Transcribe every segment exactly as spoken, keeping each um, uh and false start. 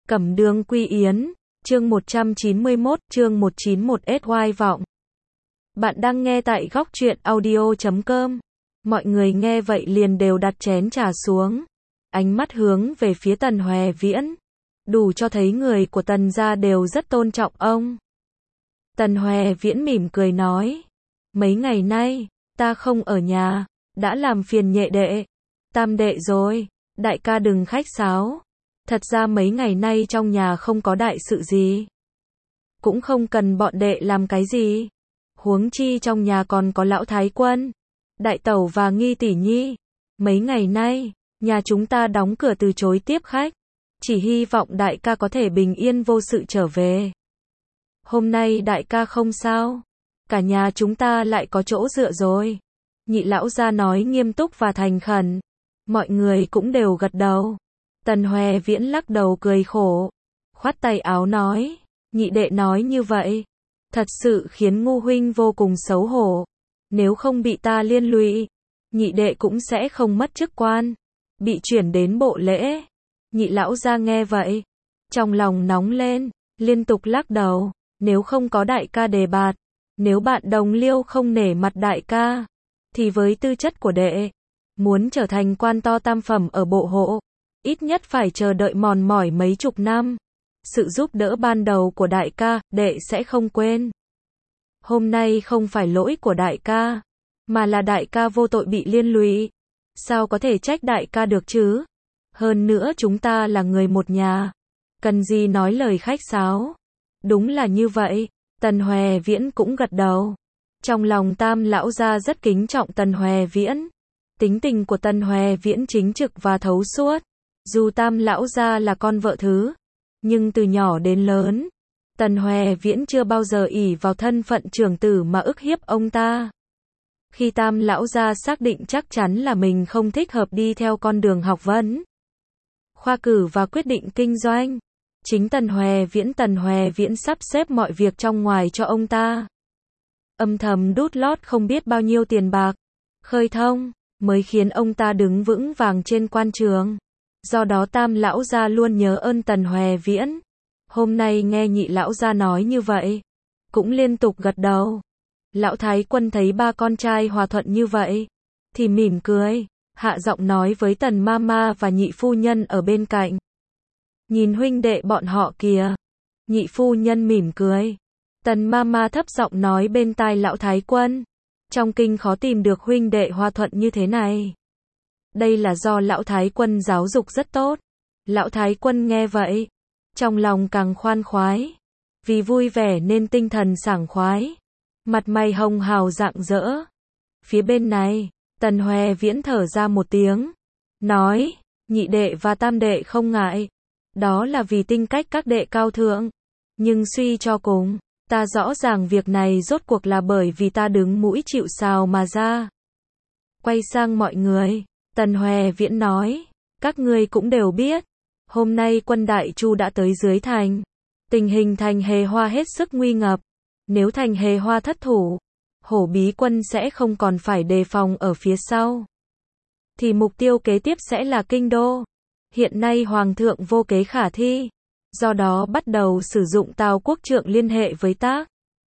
Cẩm Đường Quy Yến, chương một trăm chín mươi mốt, chương một trăm chín mươi mốt S Y vọng. Bạn đang nghe tại góc truyện audio chấm com. Mọi người nghe vậy liền đều đặt chén trà xuống, ánh mắt hướng về phía Tần Hoè Viễn, đủ cho thấy người của Tần gia đều rất tôn trọng ông. Tần Hoè Viễn mỉm cười nói, mấy ngày nay, ta không ở nhà, đã làm phiền nhị đệ, tam đệ rồi, đại ca đừng khách sáo. Thật ra mấy ngày nay trong nhà không có đại sự gì, cũng không cần bọn đệ làm cái gì. Huống chi trong nhà còn có lão thái quân, đại tẩu và nghi tỷ nhi. Mấy ngày nay, nhà chúng ta đóng cửa từ chối tiếp khách, chỉ hy vọng đại ca có thể bình yên vô sự trở về. Hôm nay đại ca không sao, cả nhà chúng ta lại có chỗ dựa rồi. Nhị lão gia nói nghiêm túc và thành khẩn, mọi người cũng đều gật đầu. Tần Hoè Viễn lắc đầu cười khổ, khoát tay áo nói, nhị đệ nói như vậy, thật sự khiến Ngu huynh vô cùng xấu hổ. Nếu không bị ta liên lụy, nhị đệ cũng sẽ không mất chức quan, bị chuyển đến bộ lễ. Nhị lão gia nghe vậy, trong lòng nóng lên, liên tục lắc đầu, nếu không có đại ca đề bạt, nếu bạn đồng liêu không nể mặt đại ca, thì với tư chất của đệ, muốn trở thành quan to tam phẩm ở bộ hộ, ít nhất phải chờ đợi mòn mỏi mấy chục năm. Sự giúp đỡ ban đầu của đại ca, đệ sẽ không quên. Hôm nay không phải lỗi của đại ca, mà là đại ca vô tội bị liên lụy. Sao có thể trách đại ca được chứ? Hơn nữa chúng ta là người một nhà, cần gì nói lời khách sáo. Đúng là như vậy, Tần Hoè Viễn cũng gật đầu. Trong lòng Tam lão gia rất kính trọng Tần Hoè Viễn. Tính tình của Tần Hoè Viễn chính trực và thấu suốt. Dù Tam lão gia là con vợ thứ, nhưng từ nhỏ đến lớn, Tần Hoè Viễn chưa bao giờ ỷ vào thân phận trưởng tử mà ức hiếp ông ta. Khi Tam lão gia xác định chắc chắn là mình không thích hợp đi theo con đường học vấn, khoa cử và quyết định kinh doanh, chính Tần Hoè Viễn Tần Hoè Viễn sắp xếp mọi việc trong ngoài cho ông ta. Âm thầm đút lót không biết bao nhiêu tiền bạc, khơi thông, mới khiến ông ta đứng vững vàng trên quan trường. Do đó Tam lão gia luôn nhớ ơn Tần Hoè Viễn. Hôm nay nghe nhị lão gia nói như vậy, cũng liên tục gật đầu. Lão thái quân thấy ba con trai hòa thuận như vậy, thì mỉm cười, hạ giọng nói với Tần mama và nhị phu nhân ở bên cạnh. Nhìn huynh đệ bọn họ kìa. Nhị phu nhân mỉm cười. Tần mama thấp giọng nói bên tai lão thái quân, trong kinh khó tìm được huynh đệ hòa thuận như thế này. Đây là do lão thái quân giáo dục rất tốt. Lão thái quân nghe vậy, trong lòng càng khoan khoái, vì vui vẻ nên tinh thần sảng khoái, mặt mày hồng hào rạng rỡ. Phía bên này, Tần Hoè Viễn thở ra một tiếng, nói, nhị đệ và tam đệ không ngại, đó là vì tính cách các đệ cao thượng, nhưng suy cho cùng, ta rõ ràng việc này rốt cuộc là bởi vì ta đứng mũi chịu sào mà ra. Quay sang mọi người, Tần Hoè Viễn nói, các ngươi cũng đều biết, hôm nay quân Đại Chu đã tới dưới thành, tình hình thành Hề Hoa hết sức nguy ngập, nếu thành Hề Hoa thất thủ, Hổ Bí quân sẽ không còn phải đề phòng ở phía sau, thì mục tiêu kế tiếp sẽ là kinh đô. Hiện nay Hoàng thượng vô kế khả thi, do đó bắt đầu sử dụng Tào quốc trượng liên hệ với ta.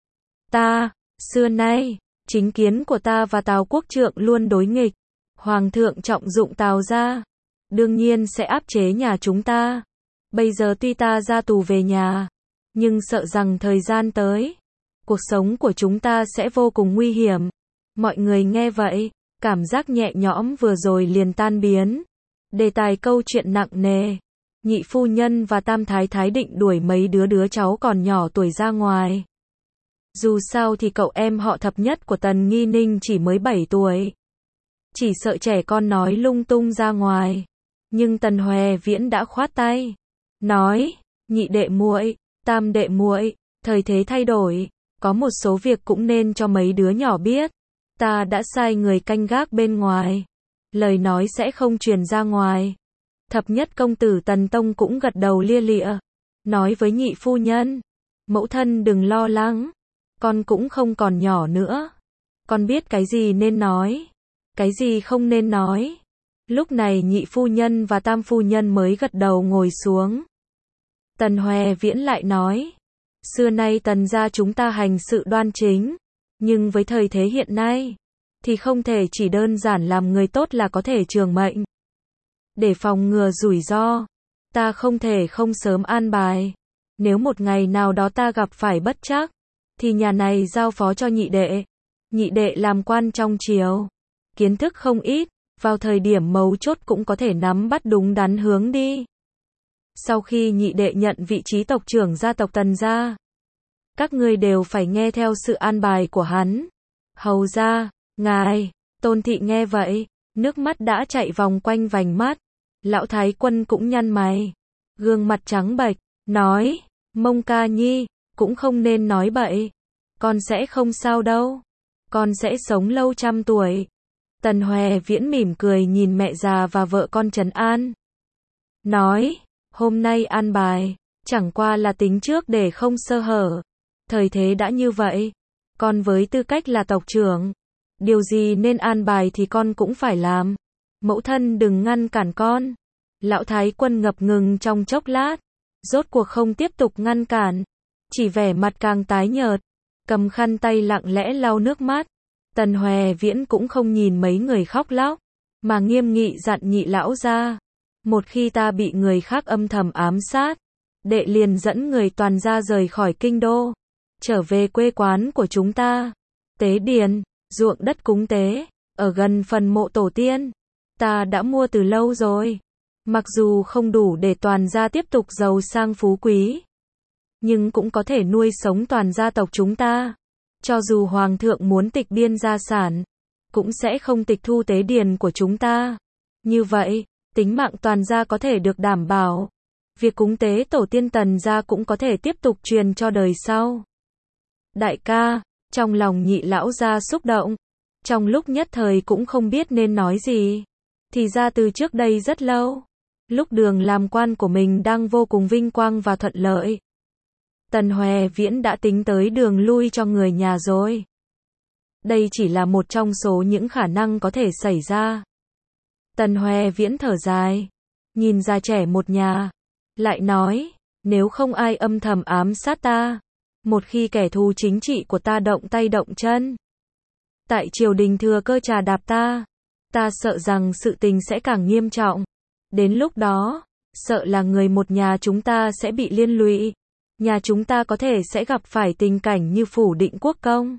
Ta, xưa nay, chính kiến của ta và Tào quốc trượng luôn đối nghịch. Hoàng thượng trọng dụng Tào gia, đương nhiên sẽ áp chế nhà chúng ta. Bây giờ tuy ta ra tù về nhà, nhưng sợ rằng thời gian tới, cuộc sống của chúng ta sẽ vô cùng nguy hiểm. Mọi người nghe vậy, cảm giác nhẹ nhõm vừa rồi liền tan biến. Đề tài câu chuyện nặng nề. Nhị phu nhân và Tam thái thái định đuổi mấy đứa đứa cháu còn nhỏ tuổi ra ngoài. Dù sao thì cậu em họ thập nhất của Tần Nghi Ninh chỉ mới bảy tuổi. Chỉ sợ trẻ con nói lung tung ra ngoài. Nhưng Tần Hoè Viễn đã khoát tay, nói, nhị đệ muội, tam đệ muội, thời thế thay đổi, có một số việc cũng nên cho mấy đứa nhỏ biết. Ta đã sai người canh gác bên ngoài, lời nói sẽ không truyền ra ngoài. Thập nhất công tử Tần Tông cũng gật đầu lia lịa, nói với nhị phu nhân, mẫu thân đừng lo lắng, con cũng không còn nhỏ nữa, con biết cái gì nên nói, cái gì không nên nói. Lúc này nhị phu nhân và tam phu nhân mới gật đầu ngồi xuống. Tần Hoè Viễn lại nói, xưa nay Tần gia chúng ta hành sự đoan chính, nhưng với thời thế hiện nay, thì không thể chỉ đơn giản làm người tốt là có thể trường mệnh. Để phòng ngừa rủi ro, ta không thể không sớm an bài. Nếu một ngày nào đó ta gặp phải bất trắc, thì nhà này giao phó cho nhị đệ. Nhị đệ làm quan trong triều, kiến thức không ít, vào thời điểm mấu chốt cũng có thể nắm bắt đúng đắn hướng đi. Sau khi nhị đệ nhận vị trí tộc trưởng gia tộc Tần gia, các ngươi đều phải nghe theo sự an bài của hắn. Hầu gia, ngài, Tôn thị nghe vậy, nước mắt đã chạy vòng quanh vành mắt. Lão Thái Quân cũng nhăn mày, gương mặt trắng bệch, nói, Mông ca nhi, cũng không nên nói bậy. Con sẽ không sao đâu. Con sẽ sống lâu trăm tuổi. Tần Hoè Viễn mỉm cười nhìn mẹ già và vợ con trấn an. Nói, hôm nay an bài, chẳng qua là tính trước để không sơ hở. Thời thế đã như vậy, con với tư cách là tộc trưởng, điều gì nên an bài thì con cũng phải làm. Mẫu thân đừng ngăn cản con. Lão Thái Quân ngập ngừng trong chốc lát, rốt cuộc không tiếp tục ngăn cản, chỉ vẻ mặt càng tái nhợt, cầm khăn tay lặng lẽ lau nước mắt. Tần Hoè Viễn cũng không nhìn mấy người khóc lóc, mà nghiêm nghị dặn nhị lão ra, một khi ta bị người khác âm thầm ám sát, đệ liền dẫn người toàn gia rời khỏi kinh đô, trở về quê quán của chúng ta. Tế điền, ruộng đất cúng tế, ở gần phần mộ tổ tiên, ta đã mua từ lâu rồi. Mặc dù không đủ để toàn gia tiếp tục giàu sang phú quý, nhưng cũng có thể nuôi sống toàn gia tộc chúng ta. Cho dù Hoàng thượng muốn tịch biên gia sản, cũng sẽ không tịch thu tế điền của chúng ta. Như vậy, tính mạng toàn gia có thể được đảm bảo. Việc cúng tế tổ tiên Tần gia cũng có thể tiếp tục truyền cho đời sau. Đại ca, trong lòng nhị lão gia xúc động, trong lúc nhất thời cũng không biết nên nói gì. Thì ra từ trước đây rất lâu, lúc đường làm quan của mình đang vô cùng vinh quang và thuận lợi, Tần Hoè Viễn đã tính tới đường lui cho người nhà rồi. Đây chỉ là một trong số những khả năng có thể xảy ra. Tần Hoè Viễn thở dài, nhìn già trẻ một nhà, lại nói, nếu không ai âm thầm ám sát ta, một khi kẻ thù chính trị của ta động tay động chân, tại triều đình thừa cơ trà đạp ta, ta sợ rằng sự tình sẽ càng nghiêm trọng. Đến lúc đó, sợ là người một nhà chúng ta sẽ bị liên lụy. Nhà chúng ta có thể sẽ gặp phải tình cảnh như Phủ Định Quốc công.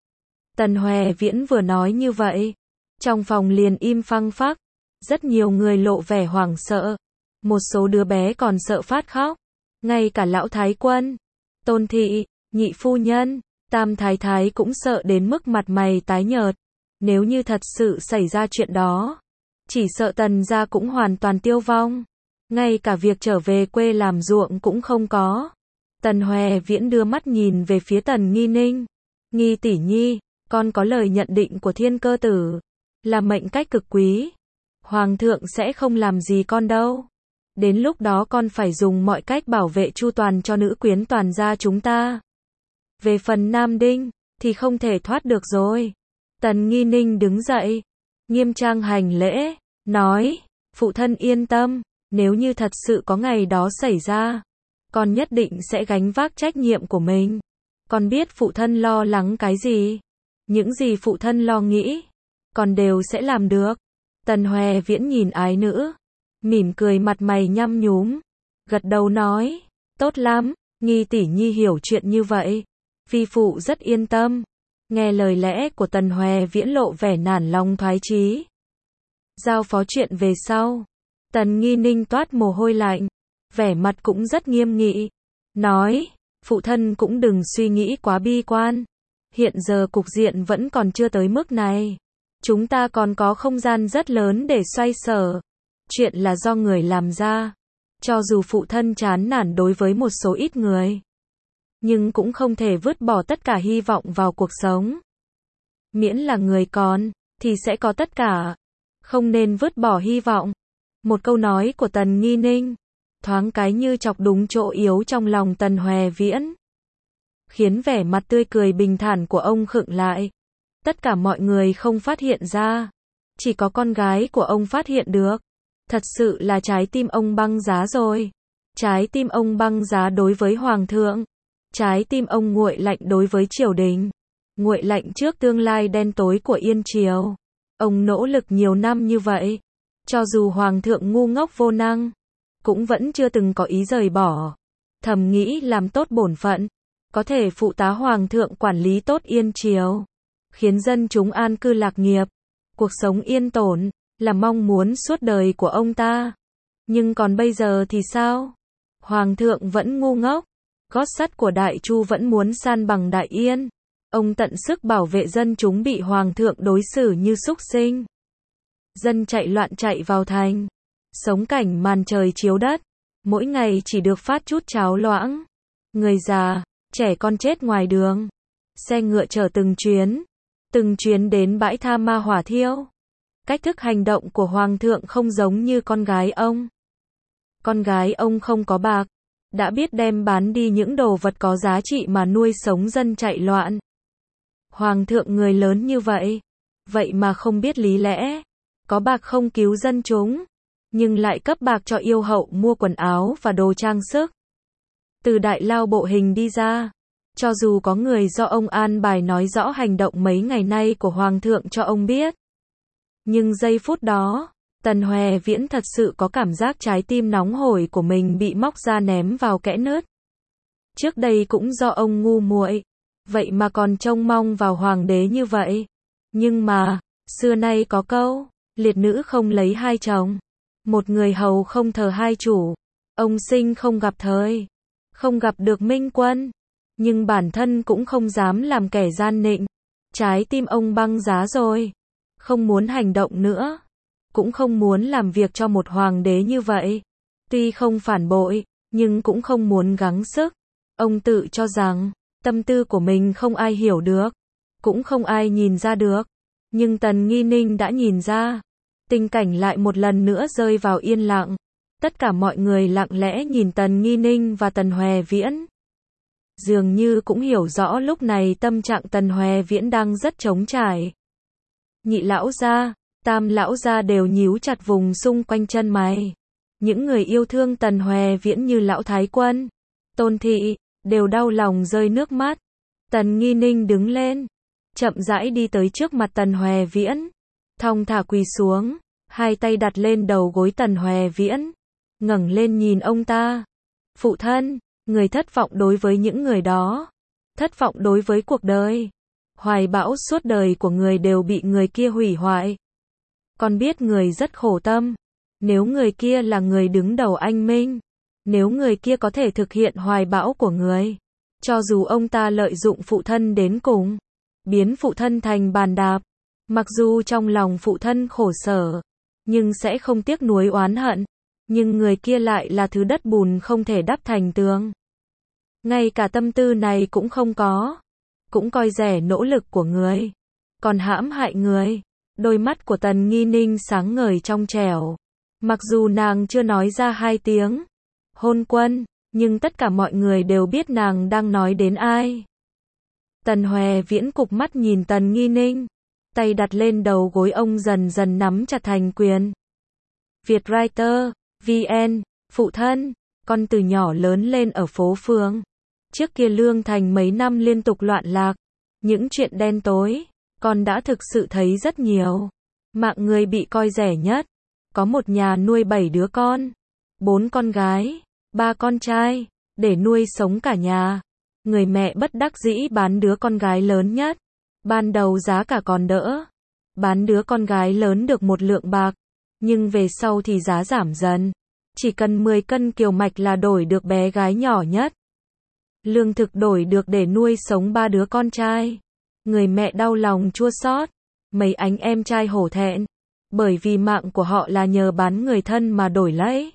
Tần Hoè Viễn vừa nói như vậy, trong phòng liền im phăng phắc, rất nhiều người lộ vẻ hoảng sợ, một số đứa bé còn sợ phát khóc, ngay cả lão Thái Quân, Tôn thị, nhị phu nhân, Tam Thái Thái cũng sợ đến mức mặt mày tái nhợt. Nếu như thật sự xảy ra chuyện đó, chỉ sợ Tần gia cũng hoàn toàn tiêu vong, ngay cả việc trở về quê làm ruộng cũng không có. Tần Hoè Viễn đưa mắt nhìn về phía Tần Nghi Ninh. Nghi tỷ nhi, con có lời nhận định của Thiên Cơ Tử, là mệnh cách cực quý. Hoàng thượng sẽ không làm gì con đâu. Đến lúc đó con phải dùng mọi cách bảo vệ chu toàn cho nữ quyến toàn gia chúng ta. Về phần Nam Đinh, thì không thể thoát được rồi. Tần Nghi Ninh đứng dậy, nghiêm trang hành lễ, nói, phụ thân yên tâm, nếu như thật sự có ngày đó xảy ra, con nhất định sẽ gánh vác trách nhiệm của mình. Con biết phụ thân lo lắng cái gì, những gì phụ thân lo nghĩ, con đều sẽ làm được. Tần Hoè Viễn nhìn ái nữ, mỉm cười mặt mày nhăm nhúm, gật đầu nói, tốt lắm, Nghi tỷ nhi hiểu chuyện như vậy, vi phụ rất yên tâm. Nghe lời lẽ của Tần Hoè Viễn lộ vẻ nản lòng thoái chí. Giao phó chuyện về sau, Tần Nghi Ninh toát mồ hôi lạnh, vẻ mặt cũng rất nghiêm nghị, nói, phụ thân cũng đừng suy nghĩ quá bi quan. Hiện giờ cục diện vẫn còn chưa tới mức này. Chúng ta còn có không gian rất lớn để xoay sở. Chuyện là do người làm ra. Cho dù phụ thân chán nản đối với một số ít người, nhưng cũng không thể vứt bỏ tất cả hy vọng vào cuộc sống. Miễn là người còn, thì sẽ có tất cả. Không nên vứt bỏ hy vọng. Một câu nói của Tần Nghi Ninh, thoáng cái như chọc đúng chỗ yếu trong lòng Tần Hoè Viễn, khiến vẻ mặt tươi cười bình thản của ông khựng lại. Tất cả mọi người không phát hiện ra, chỉ có con gái của ông phát hiện được. Thật sự là trái tim ông băng giá rồi. Trái tim ông băng giá đối với hoàng thượng. Trái tim ông nguội lạnh đối với triều đình. Nguội lạnh trước tương lai đen tối của Yên Triều. Ông nỗ lực nhiều năm như vậy. Cho dù hoàng thượng ngu ngốc vô năng, cũng vẫn chưa từng có ý rời bỏ. Thầm nghĩ làm tốt bổn phận, có thể phụ tá hoàng thượng quản lý tốt Yên Triều, khiến dân chúng an cư lạc nghiệp, cuộc sống yên tổn, là mong muốn suốt đời của ông ta. Nhưng còn bây giờ thì sao? Hoàng thượng vẫn ngu ngốc, gót sắt của Đại Chu vẫn muốn san bằng Đại Yên. Ông tận sức bảo vệ dân chúng bị hoàng thượng đối xử như súc sinh. Dân chạy loạn chạy vào thành, sống cảnh màn trời chiếu đất, mỗi ngày chỉ được phát chút cháo loãng. Người già, trẻ con chết ngoài đường. Xe ngựa chở từng chuyến, từng chuyến đến bãi tha ma hỏa thiêu. Cách thức hành động của hoàng thượng không giống như con gái ông. Con gái ông không có bạc, đã biết đem bán đi những đồ vật có giá trị mà nuôi sống dân chạy loạn. Hoàng thượng người lớn như vậy, vậy mà không biết lý lẽ, có bạc không cứu dân chúng, nhưng lại cấp bạc cho yêu hậu mua quần áo và đồ trang sức. Từ đại lao bộ hình đi ra, cho dù có người do ông an bài nói rõ hành động mấy ngày nay của hoàng thượng cho ông biết. Nhưng giây phút đó, Tần Hoè Viễn thật sự có cảm giác trái tim nóng hổi của mình bị móc ra ném vào kẽ nứt. Trước đây cũng do ông ngu muội, vậy mà còn trông mong vào hoàng đế như vậy. Nhưng mà, xưa nay có câu, liệt nữ không lấy hai chồng, một người hầu không thờ hai chủ. Ông sinh không gặp thời, không gặp được Minh Quân, nhưng bản thân cũng không dám làm kẻ gian nịnh. Trái tim ông băng giá rồi, không muốn hành động nữa, cũng không muốn làm việc cho một hoàng đế như vậy. Tuy không phản bội, nhưng cũng không muốn gắng sức. Ông tự cho rằng, tâm tư của mình không ai hiểu được, cũng không ai nhìn ra được. Nhưng Tần Nghi Ninh đã nhìn ra. Tình cảnh lại một lần nữa rơi vào yên lặng. Tất cả mọi người lặng lẽ nhìn Tần Nghi Ninh và Tần Hoè Viễn. Dường như cũng hiểu rõ lúc này tâm trạng Tần Hoè Viễn đang rất trống trải. Nhị lão gia, tam lão gia đều nhíu chặt vùng xung quanh chân mày. Những người yêu thương Tần Hoè Viễn như lão Thái Quân, Tôn Thị, đều đau lòng rơi nước mắt. Tần Nghi Ninh đứng lên, chậm rãi đi tới trước mặt Tần Hoè Viễn, thong thả quỳ xuống, hai tay đặt lên đầu gối Tần Hoè Viễn, ngẩng lên nhìn ông ta. Phụ thân, người thất vọng đối với những người đó, thất vọng đối với cuộc đời. Hoài bão suốt đời của người đều bị người kia hủy hoại. Con biết người rất khổ tâm. Nếu người kia là người đứng đầu anh Minh, nếu người kia có thể thực hiện hoài bão của người, cho dù ông ta lợi dụng phụ thân đến cùng, biến phụ thân thành bàn đạp, mặc dù trong lòng phụ thân khổ sở, nhưng sẽ không tiếc nuối oán hận. Nhưng người kia lại là thứ đất bùn không thể đắp thành tường. Ngay cả tâm tư này cũng không có, cũng coi rẻ nỗ lực của người, còn hãm hại người. Đôi mắt của Tần Nghi Ninh sáng ngời trong trẻo. Mặc dù nàng chưa nói ra hai tiếng hôn quân, nhưng tất cả mọi người đều biết nàng đang nói đến ai. Tần Hoè Viễn cụp mắt nhìn Tần Nghi Ninh, tay đặt lên đầu gối ông dần dần nắm chặt thành quyền. Vietwriter, vê en, phụ thân, con từ nhỏ lớn lên ở phố phường. Trước kia Lương Thành mấy năm liên tục loạn lạc, những chuyện đen tối, con đã thực sự thấy rất nhiều. Mạng người bị coi rẻ nhất. Có một nhà nuôi bảy đứa con, bốn con gái, ba con trai, để nuôi sống cả nhà. Người mẹ bất đắc dĩ bán đứa con gái lớn nhất. Ban đầu giá cả còn đỡ, bán đứa con gái lớn được một lượng bạc, nhưng về sau thì giá giảm dần. Chỉ cần mười cân kiều mạch là đổi được bé gái nhỏ nhất. Lương thực đổi được để nuôi sống ba đứa con trai. Người mẹ đau lòng chua xót, mấy anh em trai hổ thẹn, bởi vì mạng của họ là nhờ bán người thân mà đổi lấy.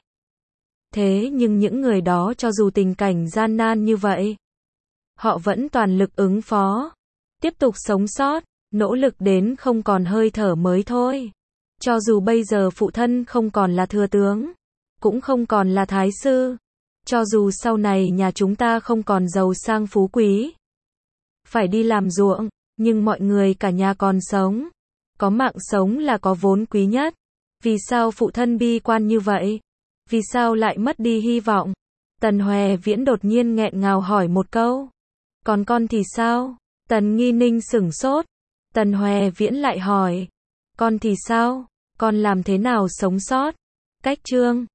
Thế nhưng những người đó cho dù tình cảnh gian nan như vậy, họ vẫn toàn lực ứng phó, tiếp tục sống sót, nỗ lực đến không còn hơi thở mới thôi. Cho dù bây giờ phụ thân không còn là thừa tướng, cũng không còn là thái sư, cho dù sau này nhà chúng ta không còn giàu sang phú quý, phải đi làm ruộng, nhưng mọi người cả nhà còn sống. Có mạng sống là có vốn quý nhất. Vì sao phụ thân bi quan như vậy? Vì sao lại mất đi hy vọng? Tần Hoè Viễn đột nhiên nghẹn ngào hỏi một câu. Còn con thì sao? Tần Nghi Ninh sửng sốt. Tần Hoè Viễn lại hỏi. Con thì sao? Con làm thế nào sống sót? Cách chương